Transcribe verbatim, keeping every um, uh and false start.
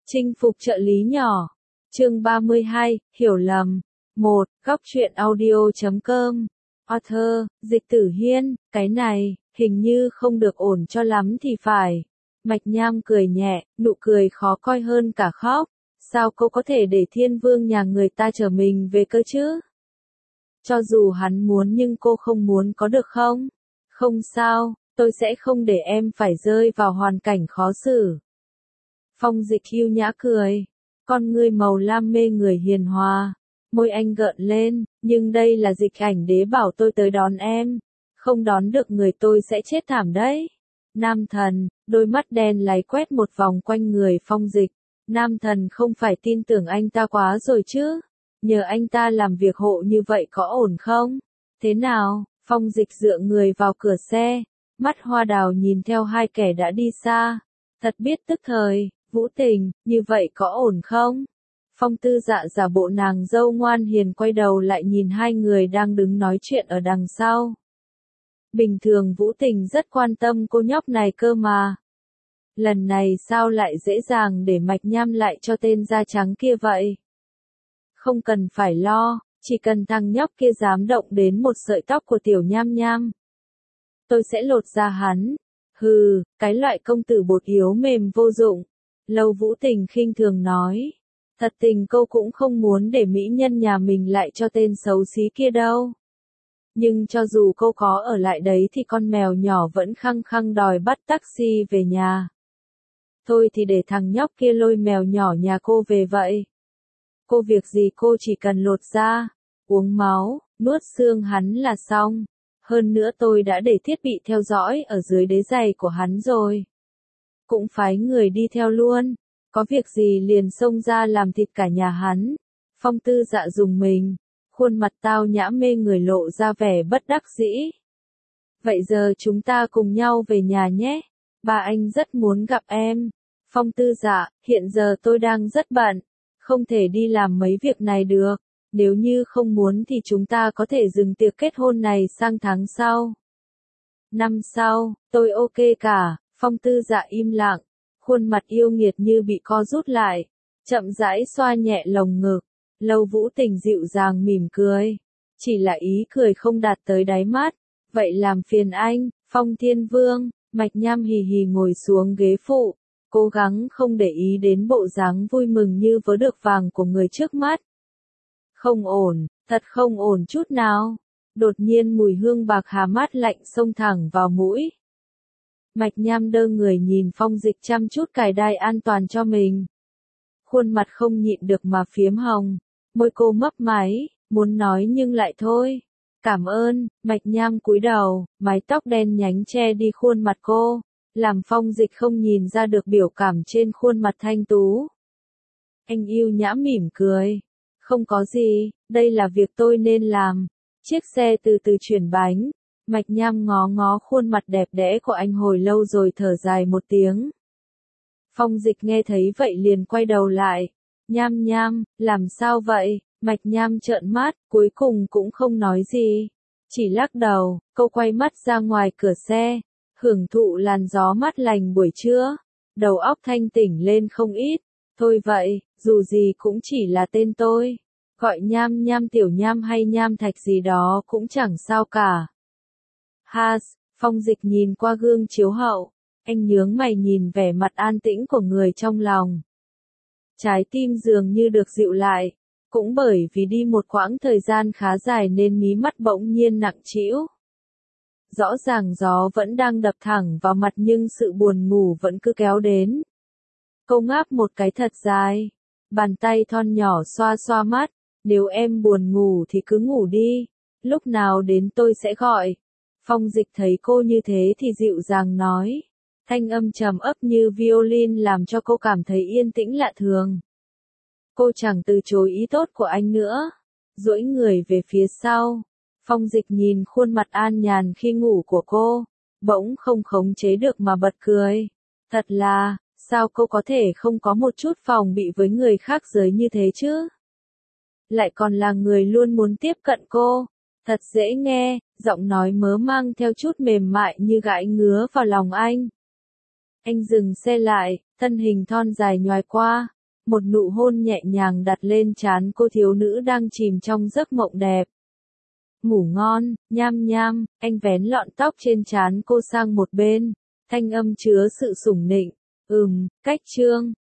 Chinh phục trợ lý nhỏ. Chương ba mươi hai, hiểu lầm. một. Góc truyện audio chấm com. Author, Dịch Tử Hiên, cái này, hình như không được ổn cho lắm thì phải. Mạch Nham cười nhẹ, nụ cười khó coi hơn cả khóc. Sao cô có thể để Thiên Vương nhà người ta chở mình về cơ chứ? Cho dù hắn muốn nhưng cô không muốn có được không? Không sao, tôi sẽ không để em phải rơi vào hoàn cảnh khó xử. Phong Dịch yêu nhã cười, con ngươi màu lam mê người hiền hòa, môi anh gợn lên, nhưng đây là Dịch ảnh đế bảo tôi tới đón em, không đón được người tôi sẽ chết thảm đấy. Nam Thần, đôi mắt đen láy quét một vòng quanh người Phong Dịch, Nam Thần không phải tin tưởng anh ta quá rồi chứ, nhờ anh ta làm việc hộ như vậy có ổn không? Thế nào? Phong Dịch dựa người vào cửa xe, mắt hoa đào nhìn theo hai kẻ đã đi xa, thật biết tức thời. Vũ Tình, như vậy có ổn không? Phong Tư Dạ giả bộ nàng dâu ngoan hiền quay đầu lại nhìn hai người đang đứng nói chuyện ở đằng sau. Bình thường Vũ Tình rất quan tâm cô nhóc này cơ mà. Lần này sao lại dễ dàng để Mạch Nham lại cho tên da trắng kia vậy? Không cần phải lo, chỉ cần thằng nhóc kia dám động đến một sợi tóc của tiểu Nham Nham, tôi sẽ lột da hắn. Hừ, cái loại công tử bột yếu mềm vô dụng. Lâu Vũ Tình khinh thường nói. Thật tình cô cũng không muốn để mỹ nhân nhà mình lại cho tên xấu xí kia đâu. Nhưng cho dù cô có ở lại đấy thì con mèo nhỏ vẫn khăng khăng đòi bắt taxi về nhà. Thôi thì để thằng nhóc kia lôi mèo nhỏ nhà cô về vậy. Cô việc gì cô chỉ cần lột da, uống máu, nuốt xương hắn là xong. Hơn nữa tôi đã để thiết bị theo dõi ở dưới đế giày của hắn rồi. Cũng phái người đi theo luôn, có việc gì liền xông ra làm thịt cả nhà hắn. Phong Tư Dạ dùng mình, khuôn mặt tao nhã mê người lộ ra vẻ bất đắc dĩ. Vậy giờ chúng ta cùng nhau về nhà nhé, ba anh rất muốn gặp em. Phong Tư Dạ, hiện giờ tôi đang rất bận, không thể đi làm mấy việc này được, nếu như không muốn thì chúng ta có thể dừng tiệc kết hôn này sang tháng sau. Năm sau, tôi ok cả. Phong Tư Dạ im lặng, khuôn mặt yêu nghiệt như bị co rút lại, chậm rãi xoa nhẹ lồng ngực. Lâu Vũ Tình dịu dàng mỉm cười, chỉ là ý cười không đạt tới đáy mắt. Vậy làm phiền anh, Phong Thiên Vương. Mạch Nham hì hì ngồi xuống ghế phụ, cố gắng không để ý đến bộ dáng vui mừng như vớ được vàng của người trước mắt. Không ổn, thật không ổn chút nào. Đột nhiên mùi hương bạc hà mát lạnh xông thẳng vào mũi. Mạch Nham đơ người nhìn Phong Dịch chăm chút cài đai an toàn cho mình. Khuôn mặt không nhịn được mà phiếm hồng, môi cô mấp máy, muốn nói nhưng lại thôi. Cảm ơn. Mạch Nham cúi đầu, mái tóc đen nhánh che đi khuôn mặt cô, làm Phong Dịch không nhìn ra được biểu cảm trên khuôn mặt thanh tú. Anh yêu nhã mỉm cười. Không có gì, đây là việc tôi nên làm. Chiếc xe từ từ chuyển bánh. Mạch Nham ngó ngó khuôn mặt đẹp đẽ của anh hồi lâu rồi thở dài một tiếng. Phong Dịch nghe thấy vậy liền quay đầu lại. Nham Nham, làm sao vậy? Mạch Nham trợn mắt, cuối cùng cũng không nói gì. Chỉ lắc đầu, cô quay mắt ra ngoài cửa xe, hưởng thụ làn gió mát lành buổi trưa. Đầu óc thanh tỉnh lên không ít. Thôi vậy, dù gì cũng chỉ là tên tôi. Gọi Nham Nham Tiểu Nham hay Nham Thạch gì đó cũng chẳng sao cả. Has, Phong Dịch nhìn qua gương chiếu hậu, anh nhướng mày nhìn vẻ mặt an tĩnh của người trong lòng. Trái tim dường như được dịu lại, cũng bởi vì đi một quãng thời gian khá dài nên mí mắt bỗng nhiên nặng trĩu. Rõ ràng gió vẫn đang đập thẳng vào mặt nhưng sự buồn ngủ vẫn cứ kéo đến. Cô ngáp một cái thật dài, bàn tay thon nhỏ xoa xoa mắt, nếu em buồn ngủ thì cứ ngủ đi, lúc nào đến tôi sẽ gọi. Phong Dịch thấy cô như thế thì dịu dàng nói, thanh âm trầm ấp như violin làm cho cô cảm thấy yên tĩnh lạ thường. Cô chẳng từ chối ý tốt của anh nữa, duỗi người về phía sau. Phong Dịch nhìn khuôn mặt an nhàn khi ngủ của cô, bỗng không khống chế được mà bật cười. Thật là, sao cô có thể không có một chút phòng bị với người khác giới như thế chứ? Lại còn là người luôn muốn tiếp cận cô. Thật dễ nghe, giọng nói mớ mang theo chút mềm mại như gãi ngứa vào lòng anh. Anh dừng xe lại, thân hình thon dài nhoài qua, một nụ hôn nhẹ nhàng đặt lên trán cô thiếu nữ đang chìm trong giấc mộng đẹp. Ngủ ngon, nham nham, anh vén lọn tóc trên trán cô sang một bên, thanh âm chứa sự sủng nịnh. Ừm, cách chương.